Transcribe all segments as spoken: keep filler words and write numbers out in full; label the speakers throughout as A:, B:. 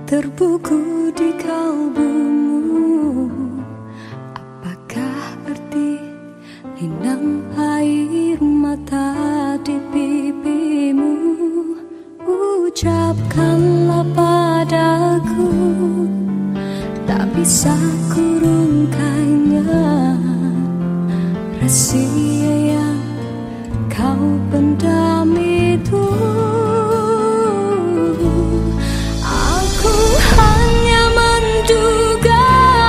A: terbuku di kalbumu. Apakah arti linang air mata di pipimu? Ucapkanlah padaku, tak bisa kurungkannya rahasia yang kau pendam itu. Aku hanya menduga,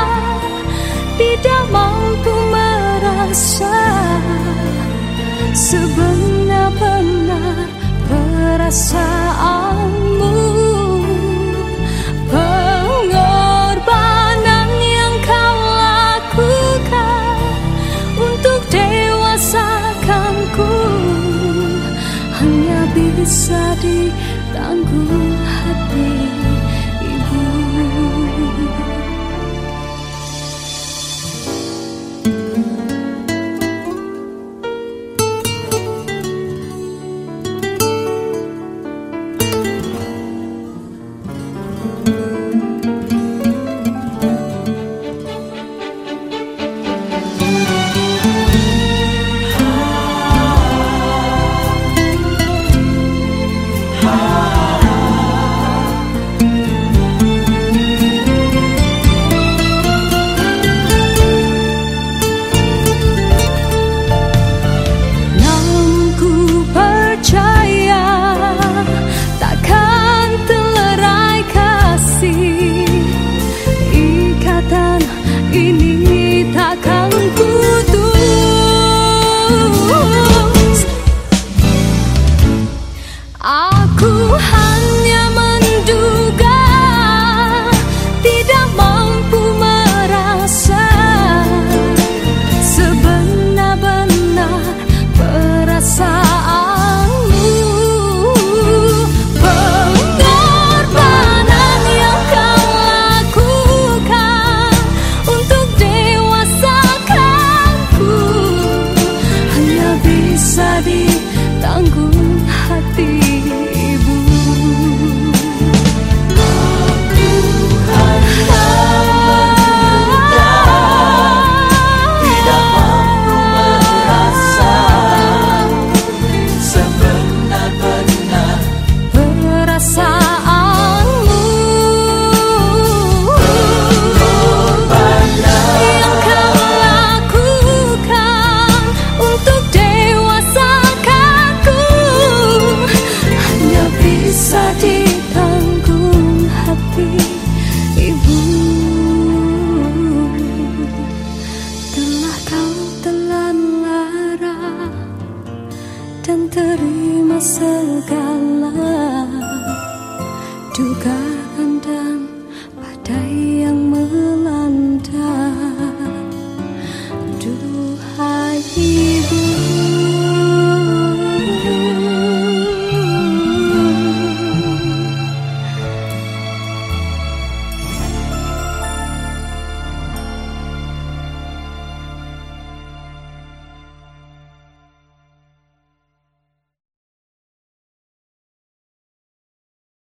A: tidak mampu merasa sebenar-benar perasaanmu. Pengorbanan yang kau lakukan untuk dewasakanku hanya bisa ditanggung hati ibu. Ini takkan putus. Aku hanya menduga, tidak mampu merasa sebenar-benar perasaanmu. Pengorbanan yang kau lakukan untuk dewasakanku hanya bisa ditanggung hati ibu. Aku hanya menduga, tidak mampu merasa sebenar-benar perasaanmu. Pengorbanan yang kau lakukan untuk dewasakanku hanya bisa ditanggung hati ibu. Telah kau telan lara dan terima segala duga